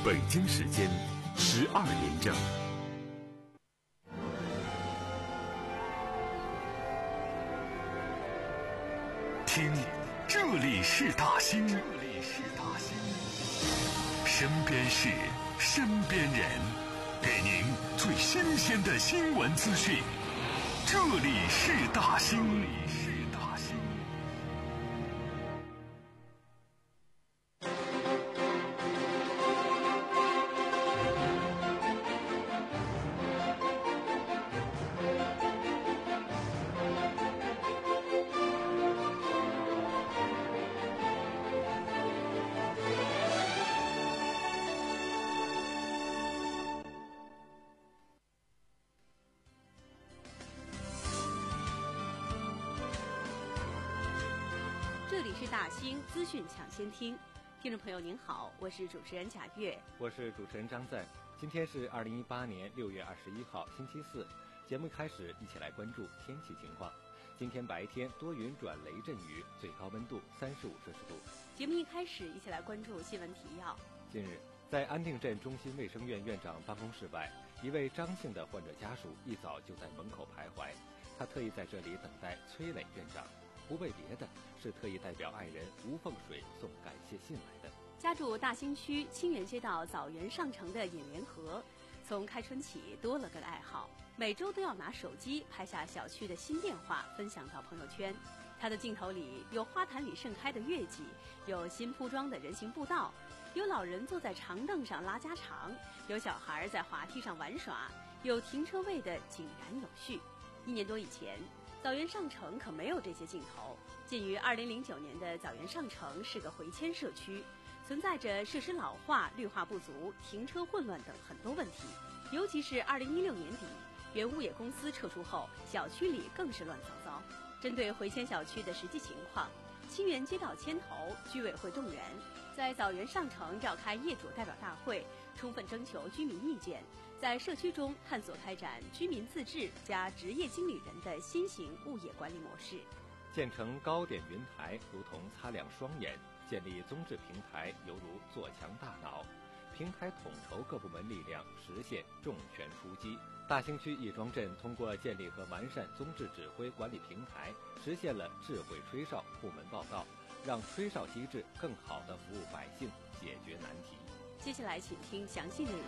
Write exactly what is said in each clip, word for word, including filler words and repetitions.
北京时间十二点整。听，这里是大兴，这里是大兴，身边事，身边人，给您最新鲜的新闻资讯。这里是大兴，这里是大兴。 这里是大兴资讯抢先听，听众朋友您好，我是主持人贾月， 我是主持人张赞。今天是二零一八年六月二十一号，星期四。节目开始，一起来关注天气情况。今天白天多云转雷阵雨，最高温度三十五摄氏度。 节目一开始，一起来关注新闻提要。 近日，在安定镇中心卫生院院长办公室外，一位张姓的患者家属一早就在门口徘徊，他特意在这里等待崔磊院长。不为别的，是特意代表爱人吴凤水送感谢信来的。 家住大兴区清源街道枣园上城的尹连河，从开春起多了个爱好，每周都要拿手机拍下小区的新变化，分享到朋友圈。他的镜头里有花坛里盛开的月季，有新铺装的人行步道，有老人坐在长凳上拉家常，有小孩在滑梯上玩耍，有停车位的井然有序。一年多以前，枣园上城可没有这些镜头。鉴于二零零九年的枣园上城是个回迁社区，存在着设施老化、绿化不足、停车混乱等很多问题。尤其是二零一六年底，原物业公司撤出后，小区里更是乱糟糟。针对回迁小区的实际情况，清源街道牵头，居委会动员，在枣园上城召开业主代表大会，充分征求居民意见，在社区中探索开展居民自治加职业经理人的新型物业管理模式。 建成高点云台如同擦亮双眼，建立综治平台犹如做强大脑，平台统筹各部门力量，实现重拳出击。大兴区亦庄镇通过建立和完善综治指挥管理平台，实现了智慧吹哨、部门报告，让吹哨机制更好地服务百姓，解决难题。 接下来请听详细内容。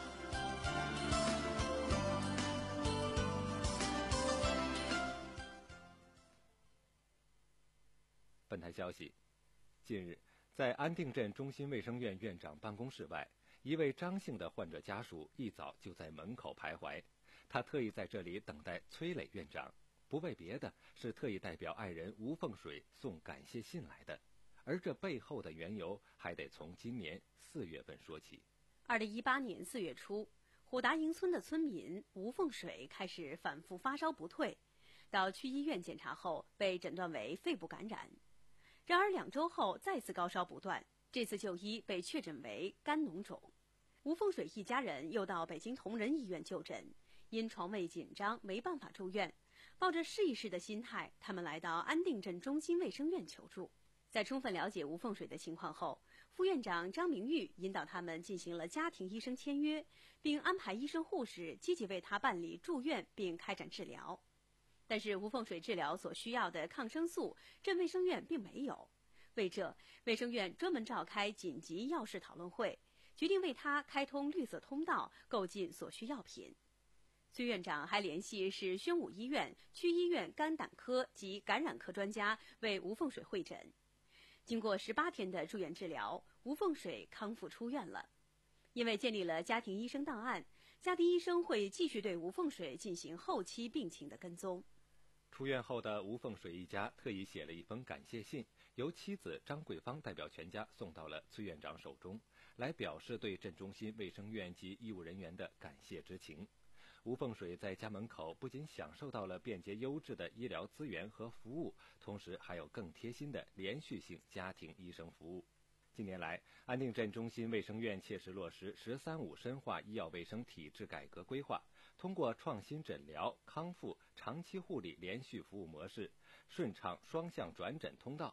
本台消息，近日，在安定镇中心卫生院院长办公室外，一位张姓的患者家属一早就在门口徘徊，他特意在这里等待崔磊院长，不为别的，是特意代表爱人吴凤水送感谢信来的。而这背后的缘由，还得从今年四月份说起。 二零一八年四月初，虎达营村的村民吴凤水开始反复发烧不退，到区医院检查后被诊断为肺部感染。然而两周后再次高烧不断，这次就医被确诊为肝脓肿。吴凤水一家人又到北京同仁医院就诊，因床位紧张没办法住院，抱着试一试的心态，他们来到安定镇中心卫生院求助。在充分了解吴凤水的情况后，副院长张明玉引导他们进行了家庭医生签约，并安排医生护士积极为他办理住院并开展治疗。但是吴凤水治疗所需要的抗生素，镇卫生院并没有。为这，卫生院专门召开紧急药事讨论会，决定为他开通绿色通道，购进所需药品。崔院长还联系市宣武医院、区医院肝胆科及感染科专家为吴凤水会诊。经过十八天的住院治疗，吴凤水康复出院了。因为建立了家庭医生档案，家庭医生会继续对吴凤水进行后期病情的跟踪。 出院后的吴凤水一家特意写了一封感谢信，由妻子张桂芳代表全家送到了崔院长手中，来表示对镇中心卫生院及医务人员的感谢之情。吴凤水在家门口不仅享受到了便捷优质的医疗资源和服务，同时还有更贴心的连续性家庭医生服务。近年来，安定镇中心卫生院切实落实“十三五”深化医药卫生体制改革规划，通过创新诊疗、康复、长期护理连续服务模式，顺畅双向转诊通道，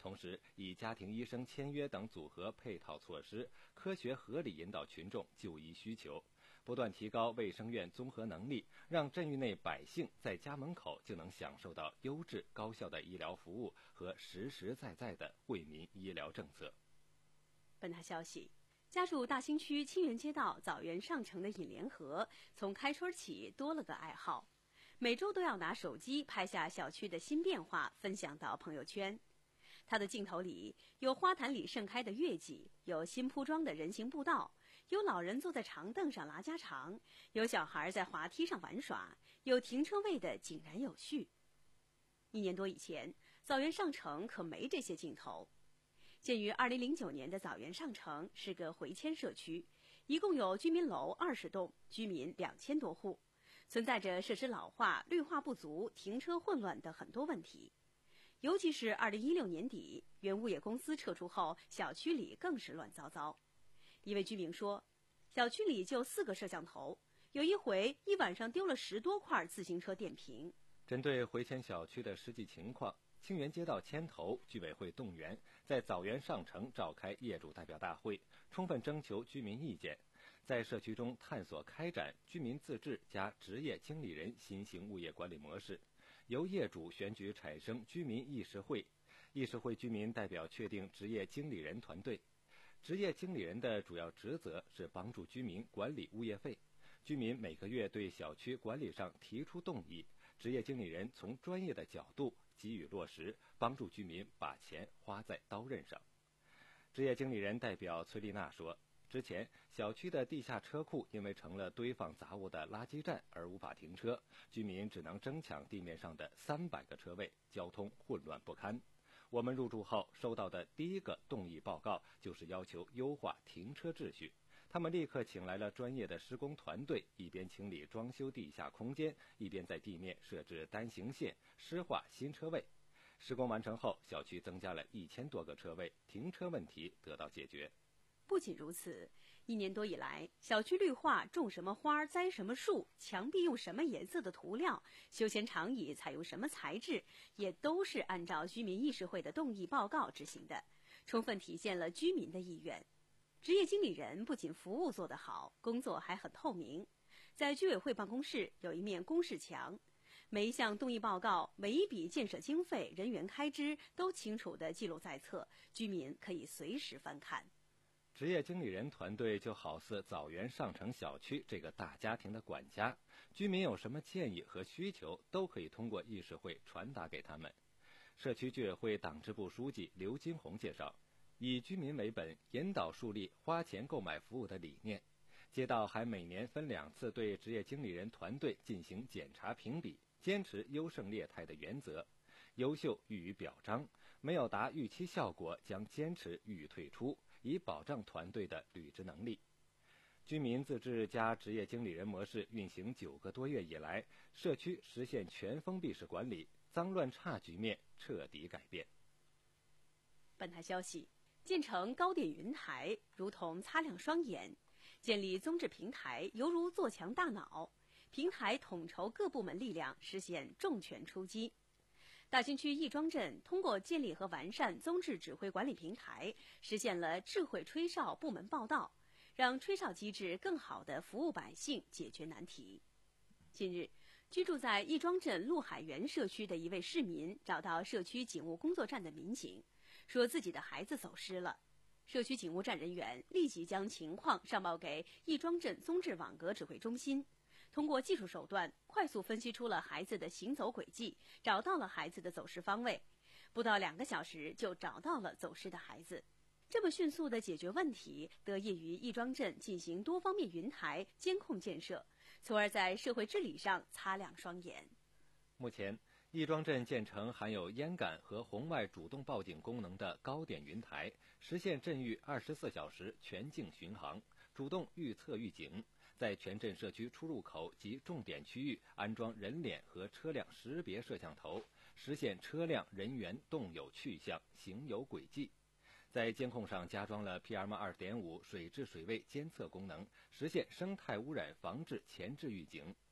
同时以家庭医生签约等组合配套措施，科学合理引导群众就医需求，不断提高卫生院综合能力，让镇域内百姓在家门口就能享受到优质高效的医疗服务和实实在在的惠民医疗政策。 本台消息，家住大兴区清源街道枣园上城的尹连河，从开春起多了个爱好，每周都要拿手机拍下小区的新变化，分享到朋友圈。他的镜头里有花坛里盛开的月季，有新铺装的人行步道，有老人坐在长凳上拉家常，有小孩在滑梯上玩耍，有停车位的井然有序。一年多以前，枣园上城可没这些镜头。建于二零零九年的枣园上城是个回迁社区，一共有居民楼二十栋，居民两千多户，存在着设施老化、绿化不足、停车混乱等很多问题。尤其是二零一六年底，原物业公司撤出后，小区里更是乱糟糟。一位居民说，小区里就四个摄像头，有一回一晚上丢了十多块自行车电瓶。 针对回迁小区的实际情况，清源街道牵头，居委会动员，在枣园上城召开业主代表大会，充分征求居民意见，在社区中探索开展居民自治加职业经理人新型物业管理模式，由业主选举产生居民议事会，议事会居民代表确定职业经理人团队。职业经理人的主要职责是帮助居民管理物业费，居民每个月对小区管理上提出动议，职业经理人从专业的角度给予落实，帮助居民把钱花在刀刃上。职业经理人代表崔丽娜说，之前小区的地下车库因为成了堆放杂物的垃圾站而无法停车，居民只能争抢地面上的三百个车位，交通混乱不堪。我们入住后收到的第一个动议报告就是要求优化停车秩序，他们立刻请来了专业的施工团队，一边清理装修地下空间，一边在地面设置单行线，施划新车位。施工完成后，小区增加了一千多个车位，停车问题得到解决。 不仅如此，一年多以来，小区绿化种什么花、栽什么树，墙壁用什么颜色的涂料，休闲长椅采用什么材质，也都是按照居民议事会的动议报告执行的，充分体现了居民的意愿。职业经理人不仅服务做得好，工作还很透明。在居委会办公室有一面公示墙，每一项动议报告、每一笔建设经费、人员开支都清楚地记录在册，居民可以随时翻看。 职业经理人团队就好似枣园上城小区这个大家庭的管家，居民有什么建议和需求，都可以通过议事会传达给他们。社区居委会党支部书记刘金红介绍，以居民为本，引导树立花钱购买服务的理念。街道还每年分两次对职业经理人团队进行检查评比，坚持优胜劣汰的原则，优秀予以表彰，没有达预期效果将坚持予以退出，以保障团队的履职能力。居民自治加职业经理人模式运行九个多月以来，社区实现全封闭式管理，脏乱差局面彻底改变。 本台消息，建成高电云台如同擦亮双眼，建立综治平台犹如做强大脑，平台统筹各部门力量，实现重拳出击。大兴区亦庄镇通过建立和完善综治指挥管理平台，实现了智慧吹哨部门报到，让吹哨机制更好地服务百姓，解决难题。近日，居住在亦庄镇陆海园社区的一位市民找到社区警务工作站的民警，说自己的孩子走失了。社区警务站人员立即将情况上报给亦庄镇综治网格指挥中心，通过技术手段快速分析出了孩子的行走轨迹，找到了孩子的走失方位，不到两个小时就找到了走失的孩子。这么迅速地解决问题，得益于亦庄镇进行多方面云台监控建设，从而在社会治理上擦亮双眼。 目前，亦庄镇建成含有烟感和红外主动报警功能的高点云台，实现镇域二十四小时全境巡航，主动预测预警，在全镇社区出入口及重点区域安装人脸和车辆识别摄像头，实现车辆人员动有去向、行有轨迹。在监控上加装了 P M 二点五 水质水位监测功能，实现生态污染防治前置预警。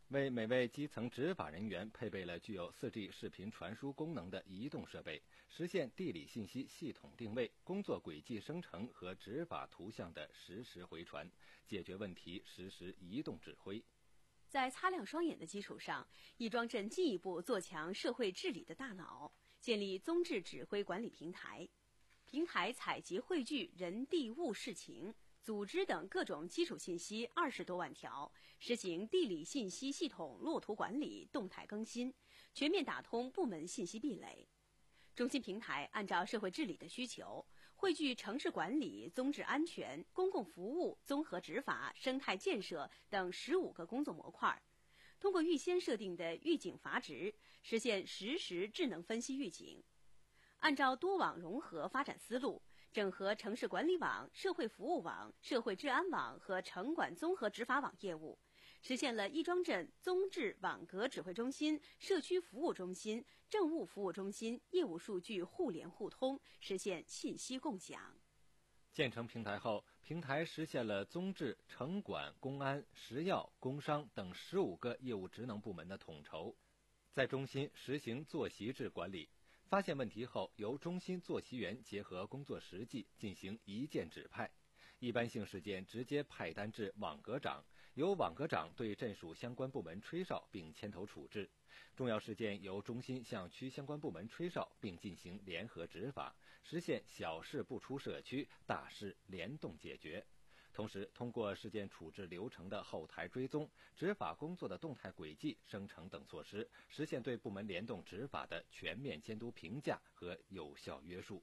为每位基层执法人员配备了具有 四 G 视频传输功能的移动设备，实现地理信息系统定位、工作轨迹生成和执法图像的实时回传，解决问题实时移动指挥。 在擦亮双眼的基础上，亦庄镇进一步做强社会治理的大脑，建立综治指挥管理平台。平台采集汇聚人地物事情、组织等各种基础信息二十多万条，实行地理信息系统落图管理、动态更新，全面打通部门信息壁垒。中心平台按照社会治理的需求，汇聚城市管理、综治安全、公共服务、综合执法、生态建设等十五个工作模块，通过预先设定的预警阀值，实现实时智能分析预警。按照多网融合发展思路，整合城市管理网、社会服务网、社会治安网和城管综合执法网业务，实现了亦庄镇综治网格指挥中心、社区服务中心、政务服务中心业务数据互联互通，实现信息共享。 建成平台后，平台实现了综治、城管、公安、食药、工商等十五个业务职能部门的统筹，在中心实行坐席制管理。发现问题后，由中心坐席员结合工作实际进行一键指派，一般性事件直接派单至网格长，由网格长对镇属相关部门吹哨并牵头处置，重要事件由中心向区相关部门吹哨并进行联合执法，实现小事不出社区，大事联动解决。同时，通过事件处置流程的后台追踪、执法工作的动态轨迹生成等措施，实现对部门联动执法的全面监督评价和有效约束。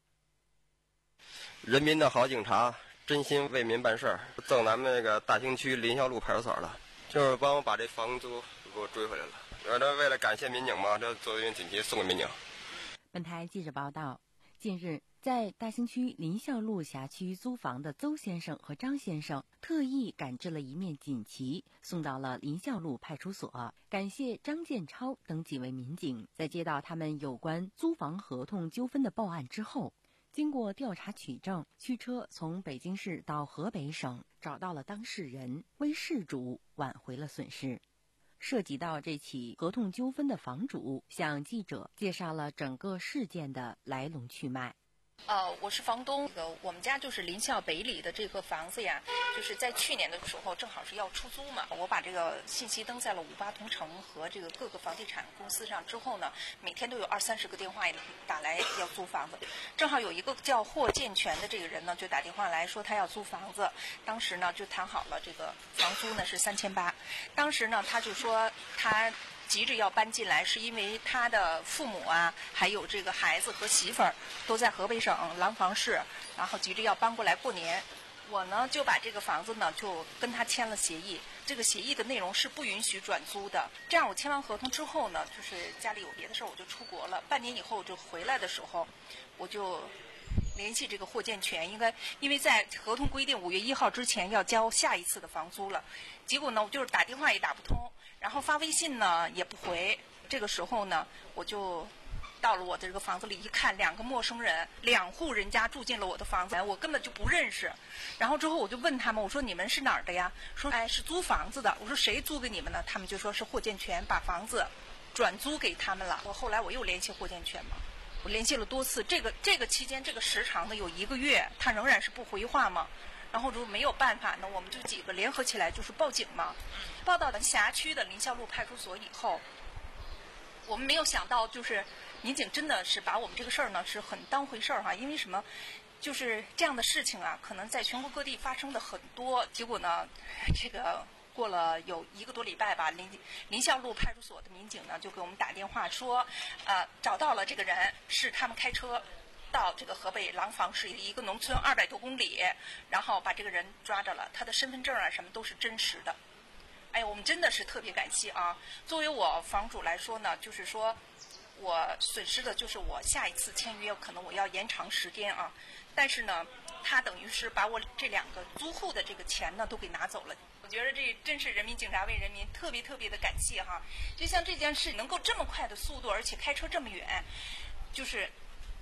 人民的好警察，真心为民办事儿，赠咱们那个大兴区林孝路派出所了，就是帮我把这房租给我追回来了。我这为了感谢民警嘛，这作为锦旗送给民警。 本台记者报道，近日，在大兴区林孝路辖区租房的邹先生和张先生特意赶制了一面锦旗，送到了林孝路派出所，感谢张建超等几位民警在接到他们有关租房合同纠纷的报案之后，经过调查取证，驱车从北京市到河北省，找到了当事人，为事主挽回了损失。涉及到这起合同纠纷的房主向记者介绍了整个事件的来龙去脉。 呃，我是房东，这个我们家就是林孝北里的这个房子呀，就是在去年的时候正好是要出租嘛，我把这个信息登在了五八同城和这个各个房地产公司上之后呢，每天都有二三十个电话打来要租房子，正好有一个叫霍建全的这个人呢，就打电话来说他要租房子，当时呢就谈好了这个房租呢是三千八，当时呢他就说他急着要搬进来，是因为他的父母啊，还有这个孩子和媳妇儿都在河北省廊坊市，然后急着要搬过来过年。我呢就把这个房子呢就跟他签了协议，这个协议的内容是不允许转租的。这样我签完合同之后呢，就是家里有别的事儿，我就出国了。半年以后就回来的时候，我就联系这个霍建全，应该因为在合同规定五月一号之前要交下一次的房租了，结果呢我就是打电话也打不通，然后发微信呢也不回。这个时候呢我就到了我的这个房子里一看，两个陌生人，两户人家住进了我的房子，我根本就不认识。然后之后我就问他们，我说你们是哪儿的呀？说哎是租房子的。我说谁租给你们的？他们就说是霍建全把房子转租给他们了。我后来我又联系霍建全嘛，我联系了多次，这个这个期间这个时长呢有一个月，他仍然是不回话嘛。然后就没有办法呢，我们就几个联合起来就是报警嘛。报到了辖区的林孝路派出所以后，我们没有想到就是民警真的是把我们这个事儿呢是很当回事儿哈，因为什么？就是这样的事情啊，可能在全国各地发生的很多。结果呢，这个过了有一个多礼拜吧，林林孝路派出所的民警呢就给我们打电话说，呃，找到了这个人，是他们开车到这个河北廊坊市一个农村二百多公里，然后把这个人抓着了，他的身份证啊什么都是真实的。哎，我们真的是特别感谢啊！作为我房主来说呢，就是说我损失的就是我下一次签约可能我要延长时间啊，但是呢，他等于是把我这两个租户的这个钱呢都给拿走了。我觉得这真是人民警察为人民，特别特别的感谢哈！就像这件事能够这么快的速度，而且开车这么远，就是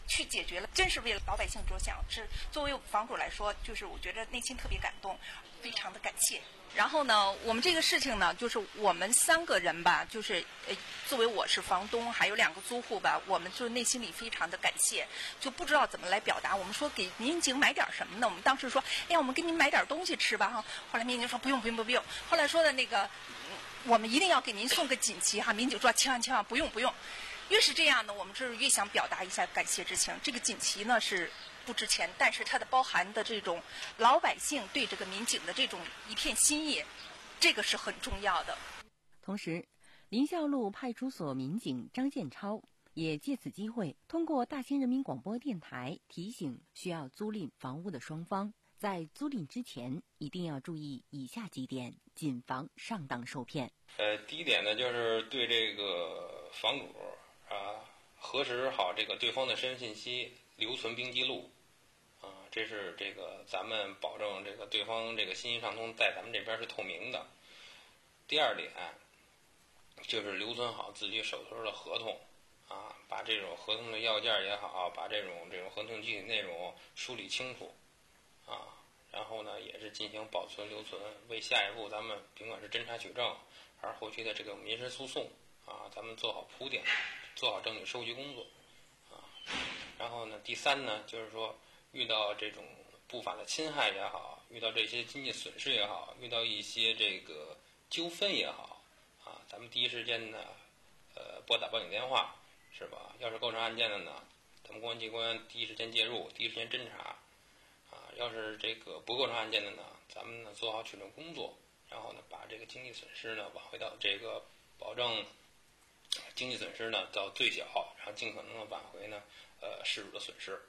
去解决了，真是为了老百姓着想。是作为房主来说，就是我觉得内心特别感动，非常的感谢。然后呢，我们这个事情呢，就是我们三个人吧，就是呃，作为我是房东，还有两个租户吧，我们就内心里非常的感谢，就不知道怎么来表达。我们说给民警买点什么呢？我们当时说，哎呀，我们给您买点东西吃吧哈。后来民警说不用不用不用。后来说的那个，我们一定要给您送个锦旗哈。民警说千万千万不用不用。越是这样呢，我们就是越想表达一下感谢之情。这个锦旗呢是不值钱，但是它的包含的这种老百姓对这个民警的这种一片心意，这个是很重要的。 同时，临孝路派出所民警张建超也借此机会，通过大兴人民广播电台提醒需要租赁房屋的双方，在租赁之前一定要注意以下几点，谨防上当受骗。 呃，第一点呢，就是对这个房主啊，核实好这个对方的身份信息，留存并记录，啊，这是这个咱们保证这个对方这个信息畅通，在咱们这边是透明的。第二点，就是留存好自己手头的合同，啊，把这种合同的要件也好，把这种这种合同具体内容梳理清楚，啊，然后呢，也是进行保存留存，为下一步咱们甭管是侦查取证，还是后期的这个民事诉讼，啊，咱们做好铺垫。做好证据收集工作，啊，然后呢，第三呢，就是说遇到这种不法的侵害也好，遇到这些经济损失也好，遇到一些这个纠纷也好，啊，咱们第一时间呢，呃，拨打报警电话，是吧？要是构成案件的呢，咱们公安机关第一时间介入，第一时间侦查，啊，要是这个不构成案件的呢，咱们呢做好取证工作，然后呢，把这个经济损失呢挽回到这个保证。经济损失呢到最小，然后尽可能的挽回呢呃事主的损失。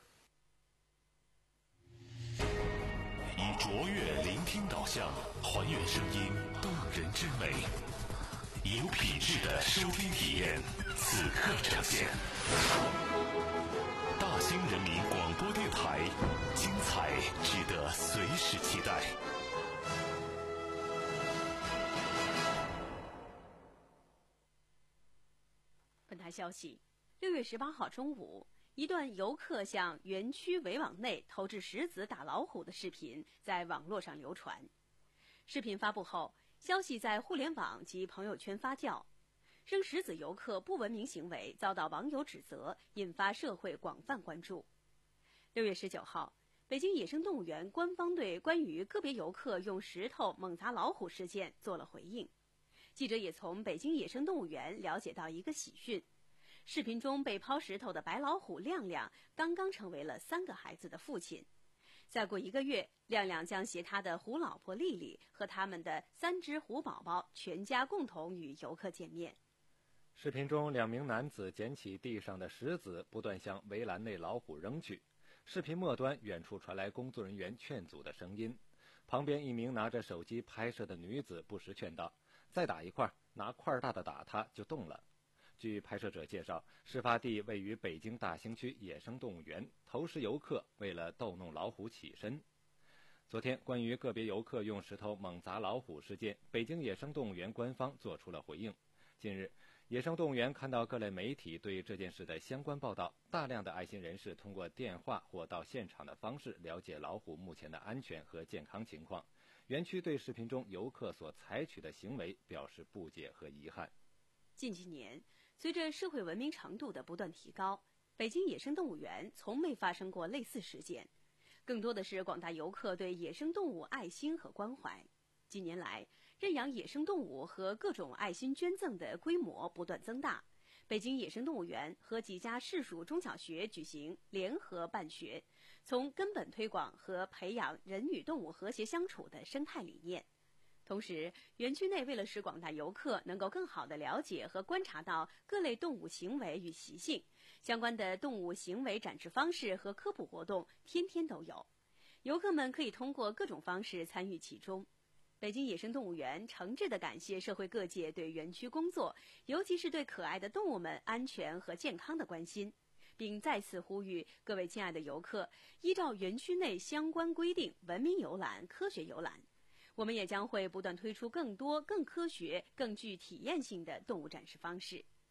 以卓越聆听导向，还原声音动人之美，有品质的收听体验，此刻呈现。大兴人民广播电台，精彩值得随时期待。 本台消息，六月十八号中午，一段游客向园区围网内投掷石子打老虎的视频在网络上流传。视频发布后，消息在互联网及朋友圈发酵，扔石子游客不文明行为遭到网友指责，引发社会广泛关注。六月十九号，北京野生动物园官方对关于个别游客用石头猛砸老虎事件做了回应。记者也从北京野生动物园了解到一个喜讯，视频中被抛石头的白老虎亮亮刚刚成为了三个孩子的父亲。再过一个月，亮亮将携他的虎老婆丽丽和他们的三只虎宝宝全家共同与游客见面。 视频中，两名男子捡起地上的石子，不断向围栏内老虎扔去。视频末端，远处传来工作人员劝阻的声音。旁边一名拿着手机拍摄的女子不时劝道：“再打一块，拿块大的打他就动了。”据拍摄者介绍，事发地位于北京大兴区野生动物园，投石游客为了逗弄老虎起身。昨天，关于个别游客用石头猛砸老虎事件，北京野生动物园官方做出了回应。近日，野生动物园看到各类媒体对这件事的相关报道，大量的爱心人士通过电话或到现场的方式了解老虎目前的安全和健康情况。园区对视频中游客所采取的行为表示不解和遗憾。 近几年，随着社会文明程度的不断提高，北京野生动物园从没发生过类似事件，更多的是广大游客对野生动物爱心和关怀。近年来，认养野生动物和各种爱心捐赠的规模不断增大。北京野生动物园和几家市属中小学举行联合办学，从根本推广和培养人与动物和谐相处的生态理念。同时，园区内为了使广大游客能够更好地了解和观察到各类动物行为与习性，相关的动物行为展示方式和科普活动天天都有，游客们可以通过各种方式参与其中。北京野生动物园诚挚地感谢社会各界对园区工作，尤其是对可爱的动物们安全和健康的关心，并再次呼吁各位亲爱的游客依照园区内相关规定文明游览、科学游览。我们也将会不断推出更多、更科学、更具体验性的动物展示方式。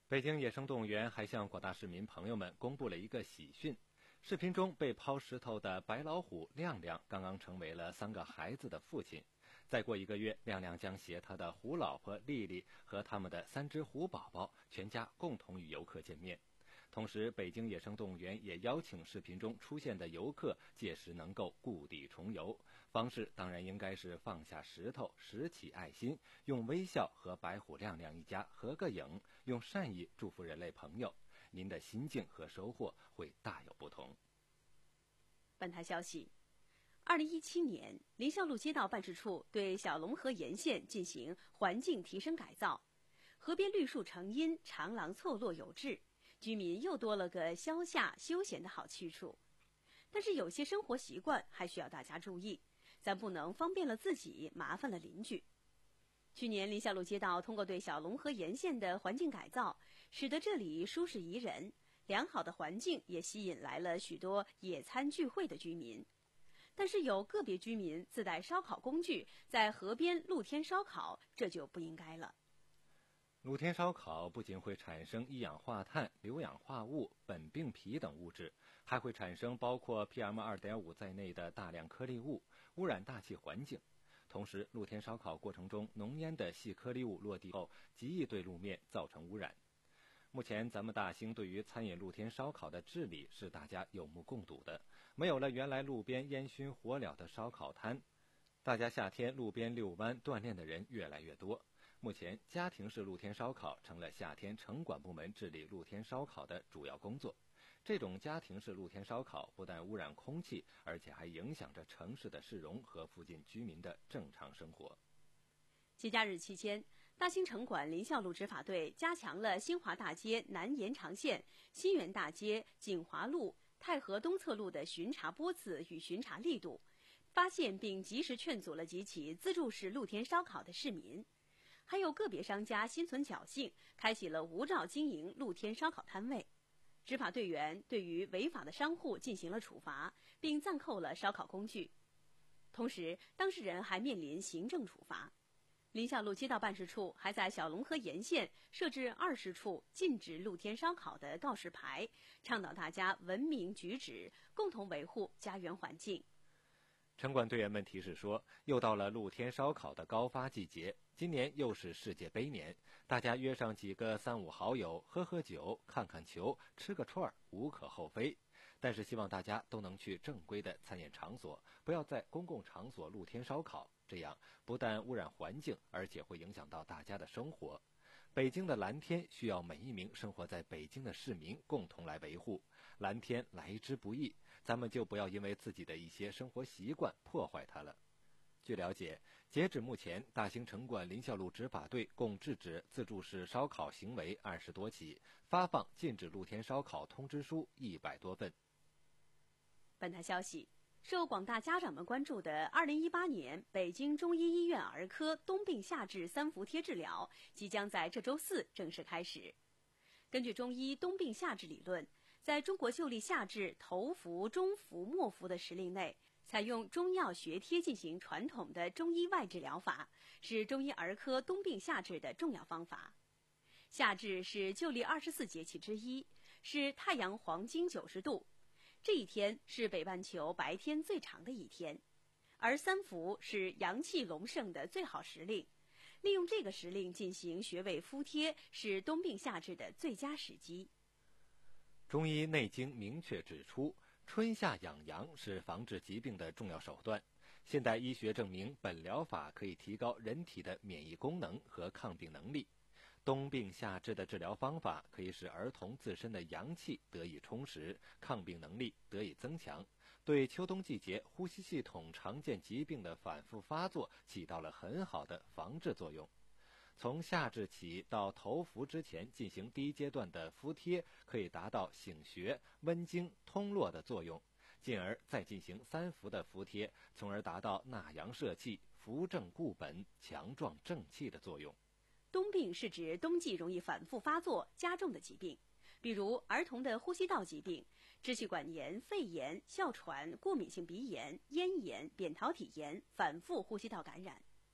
北京野生动物园还向广大市民朋友们公布了一个喜讯。视频中被抛石头的白老虎亮亮刚刚成为了三个孩子的父亲。再过一个月，亮亮将携他的虎老婆丽丽和他们的三只虎宝宝全家共同与游客见面。同时，北京野生动物园也邀请视频中出现的游客届时能够故地重游，方式当然应该是放下石头，拾起爱心，用微笑和白虎亮亮一家合个影，用善意祝福人类朋友。您的心境和收获会大有不同。 本台消息，二零一七年，林孝路街道办事处对小龙河沿线进行环境提升改造，河边绿树成荫，长廊错落有致，居民又多了个消夏休闲的好去处。但是有些生活习惯还需要大家注意，咱不能方便了自己，麻烦了邻居。去年，林孝路街道通过对小龙河沿线的环境改造，使得这里舒适宜人，良好的环境也吸引来了许多野餐聚会的居民。但是有个别居民自带烧烤工具，在河边露天烧烤，这就不应该了。 露天烧烤不仅会产生一氧化碳、硫氧化物、苯并芘等物质，还会产生包括 P M 二点五 在内的大量颗粒物，污染大气环境。同时，露天烧烤过程中浓烟的细颗粒物落地后，极易对路面造成污染。目前咱们大兴对于餐饮露天烧烤的治理是大家有目共睹的，没有了原来路边烟熏火燎的烧烤摊，大家夏天路边遛弯锻炼的人越来越多。目前家庭式露天烧烤成了夏天城管部门治理露天烧烤的主要工作。这种家庭式露天烧烤不但污染空气，而且还影响着城市的市容和附近居民的正常生活。 节假日期间，大兴城管林孝路执法队加强了新华大街南延长线、新源大街、锦华路、太和东侧路的巡查波次与巡查力度，发现并及时劝阻了几起自助式露天烧烤的市民。还有个别商家心存侥幸，开启了无照经营露天烧烤摊位。执法队员对于违法的商户进行了处罚，并暂扣了烧烤工具。同时，当事人还面临行政处罚。林孝路街道办事处还在小龙河沿线设置二十处禁止露天烧烤的告示牌，倡导大家文明举止，共同维护家园环境。 城管队员们提示说，又到了露天烧烤的高发季节，今年又是世界杯年，大家约上几个三五好友，喝喝酒，看看球，吃个串儿，无可厚非。但是希望大家都能去正规的餐饮场所，不要在公共场所露天烧烤，这样不但污染环境，而且会影响到大家的生活。北京的蓝天需要每一名生活在北京的市民共同来维护，蓝天来之不易，咱们就不要因为自己的一些生活习惯破坏它了。据了解，截止目前，大兴城管林孝路执法队共制止自助式烧烤行为二十多起，发放禁止露天烧烤通知书一百多份。 本台消息，受广大家长们关注的二零一八年北京中医医院儿科冬病夏治三伏贴治疗即将在这周四正式开始。根据中医冬病夏治理论，在中国旧历夏治头伏、中伏、末伏的时令内，采用中药学贴进行传统的中医外治疗法，是中医儿科冬病夏治的重要方法。夏至是旧历二十四节气之一，是太阳黄金九十度。这一天是北半球白天最长的一天，而三伏是阳气隆盛的最好时令，利用这个时令进行穴位敷贴是冬病夏治的最佳时机。 中医内经明确指出，春夏养阳是防治疾病的重要手段。现代医学证明，本疗法可以提高人体的免疫功能和抗病能力。冬病夏治的治疗方法可以使儿童自身的阳气得以充实，抗病能力得以增强，对秋冬季节呼吸系统常见疾病的反复发作起到了很好的防治作用。从夏至起到头伏之前进行第一阶段的敷贴，可以达到醒穴、温经、通络的作用，进而再进行三伏的敷贴，从而达到纳阳摄气、扶正固本、强壮正气的作用。 冬病是指冬季容易反复发作加重的疾病，比如儿童的呼吸道疾病、支气管炎、肺炎、哮喘、过敏性鼻炎、咽炎、扁桃体炎、反复呼吸道感染。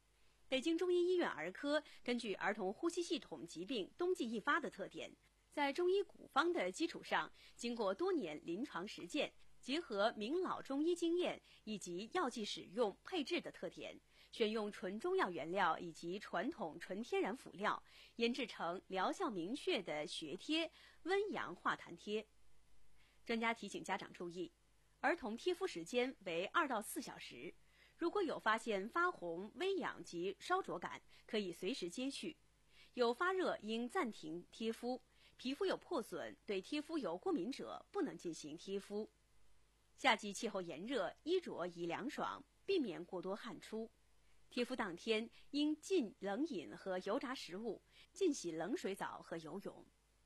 北京中医医院儿科根据儿童呼吸系统疾病冬季易发的特点，在中医古方的基础上，经过多年临床实践，结合明老中医经验以及药剂使用配置的特点，选用纯中药原料以及传统纯天然辅料，研制成疗效明确的学贴温阳化痰贴。专家提醒家长注意，儿童贴敷时间为二到四小时，如果有发现发红、微痒及烧灼感，可以随时揭去；有发热应暂停贴敷；皮肤有破损、对贴敷有过敏者不能进行贴敷。夏季气候炎热，衣着宜凉爽，避免过多汗出。贴敷当天应禁冷饮和油炸食物，禁洗冷水澡和游泳。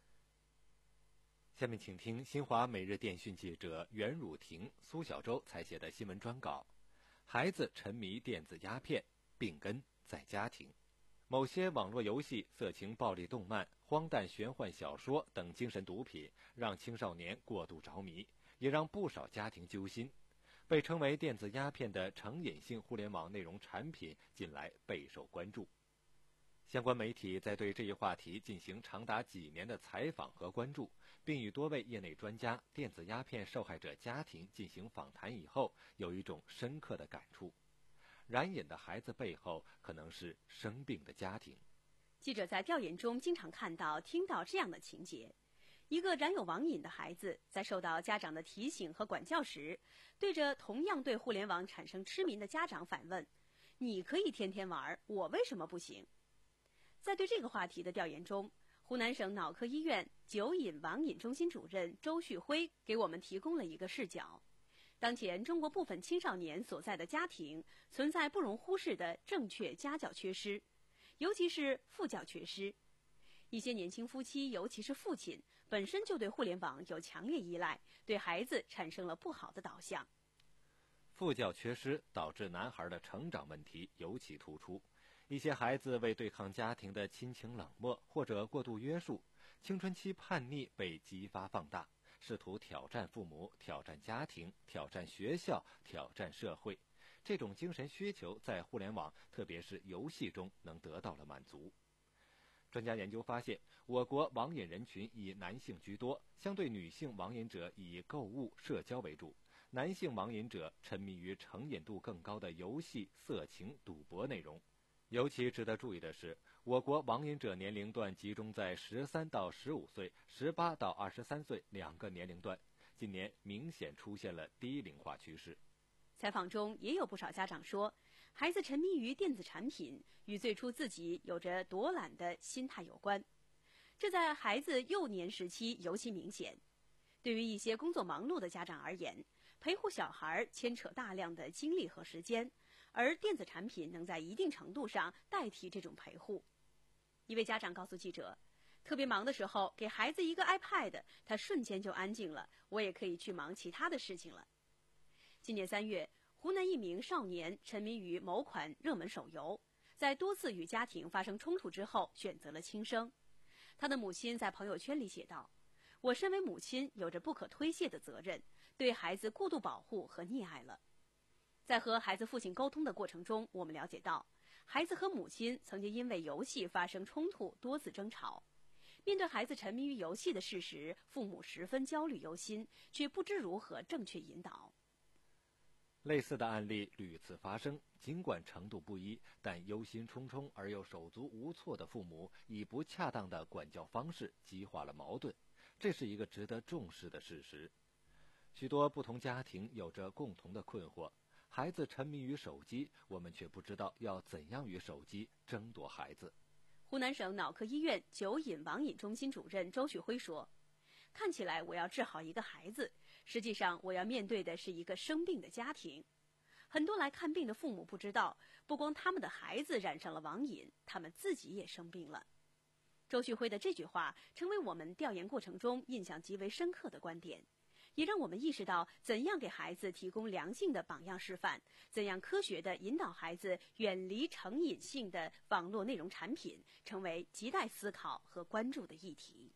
下面请听新华每日电讯记者袁汝婷、苏小舟采写的新闻专稿：孩子沉迷电子鸦片，病根在家庭。某些网络游戏、色情暴力动漫、荒诞玄幻小说等精神毒品，让青少年过度着迷，也让不少家庭揪心。被称为电子鸦片的成瘾性互联网内容产品近来备受关注。相关媒体在对这一话题进行长达几年的采访和关注，并与多位业内专家、电子鸦片受害者家庭进行访谈以后，有一种深刻的感触：染瘾的孩子背后可能是生病的家庭。 记者在调研中经常看到、听到这样的情节：一个染有网瘾的孩子，在受到家长的提醒和管教时，对着同样对互联网产生痴迷的家长反问：“你可以天天玩，我为什么不行？”在对这个话题的调研中，湖南省脑科医院酒瘾网瘾中心主任周旭辉给我们提供了一个视角。当前中国部分青少年所在的家庭存在不容忽视的正确家教缺失，尤其是父教缺失。一些年轻夫妻，尤其是父亲，本身就对互联网有强烈依赖，对孩子产生了不好的导向。 父教缺失导致男孩的成长问题尤其突出。一些孩子为对抗家庭的亲情冷漠或者过度约束，青春期叛逆被激发放大，试图挑战父母、挑战家庭、挑战学校、挑战社会。这种精神需求在互联网，特别是游戏中能得到了满足。专家研究发现，我国网瘾人群以男性居多，相对女性网瘾者以购物、社交为主。男性网瘾者沉迷于成瘾度更高的游戏、色情、赌博内容。尤其值得注意的是，我国网瘾者年龄段集中在十三到十五岁、十八到二十三岁两个年龄段，近年明显出现了低龄化趋势。 采访中也有不少家长说，孩子沉迷于电子产品与最初自己有着躲懒的心态有关，这在孩子幼年时期尤其明显。对于一些工作忙碌的家长而言，陪护小孩牵扯大量的精力和时间，而电子产品能在一定程度上代替这种陪护。一位家长告诉记者，特别忙的时候给孩子一个 iPad， 他瞬间就安静了，我也可以去忙其他的事情了。今年三月，湖南一名少年沉迷于某款热门手游，在多次与家庭发生冲突之后选择了轻生。他的母亲在朋友圈里写道：“我身为母亲有着不可推卸的责任，对孩子过度保护和溺爱了。”在和孩子父亲沟通的过程中，我们了解到，孩子和母亲曾经因为游戏发生冲突，多次争吵。面对孩子沉迷于游戏的事实，父母十分焦虑忧心，却不知如何正确引导。 类似的案例屡次发生，尽管程度不一，但忧心忡忡而又手足无措的父母以不恰当的管教方式激化了矛盾，这是一个值得重视的事实。许多不同家庭有着共同的困惑，孩子沉迷于手机，我们却不知道要怎样与手机争夺孩子。 湖南省脑科医院酒瘾网瘾中心主任周旭辉说，看起来我要治好一个孩子，实际上我要面对的是一个生病的家庭。很多来看病的父母不知道，不光他们的孩子染上了网瘾，他们自己也生病了。周旭辉的这句话成为我们调研过程中印象极为深刻的观点，也让我们意识到怎样给孩子提供良性的榜样示范，怎样科学地引导孩子远离成瘾性的网络内容产品，成为亟待思考和关注的议题。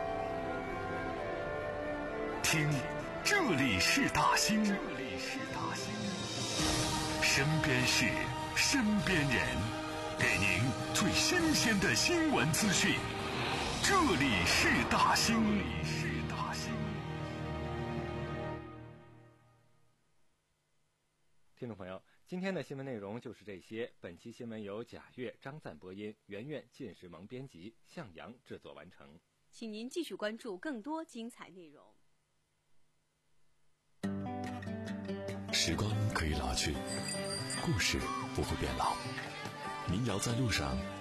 听，这里是大兴，这里是大兴。 身边事，身边人，给您最新鲜的新闻资讯。这里是大兴。这里是大兴。 听众朋友，今天的新闻内容就是这些。本期新闻由贾月、张赞播音，圆圆、靳时萌编辑，向阳制作完成。 请您继续关注更多精彩内容。 时光可以老去，故事不会变老。民谣在路上，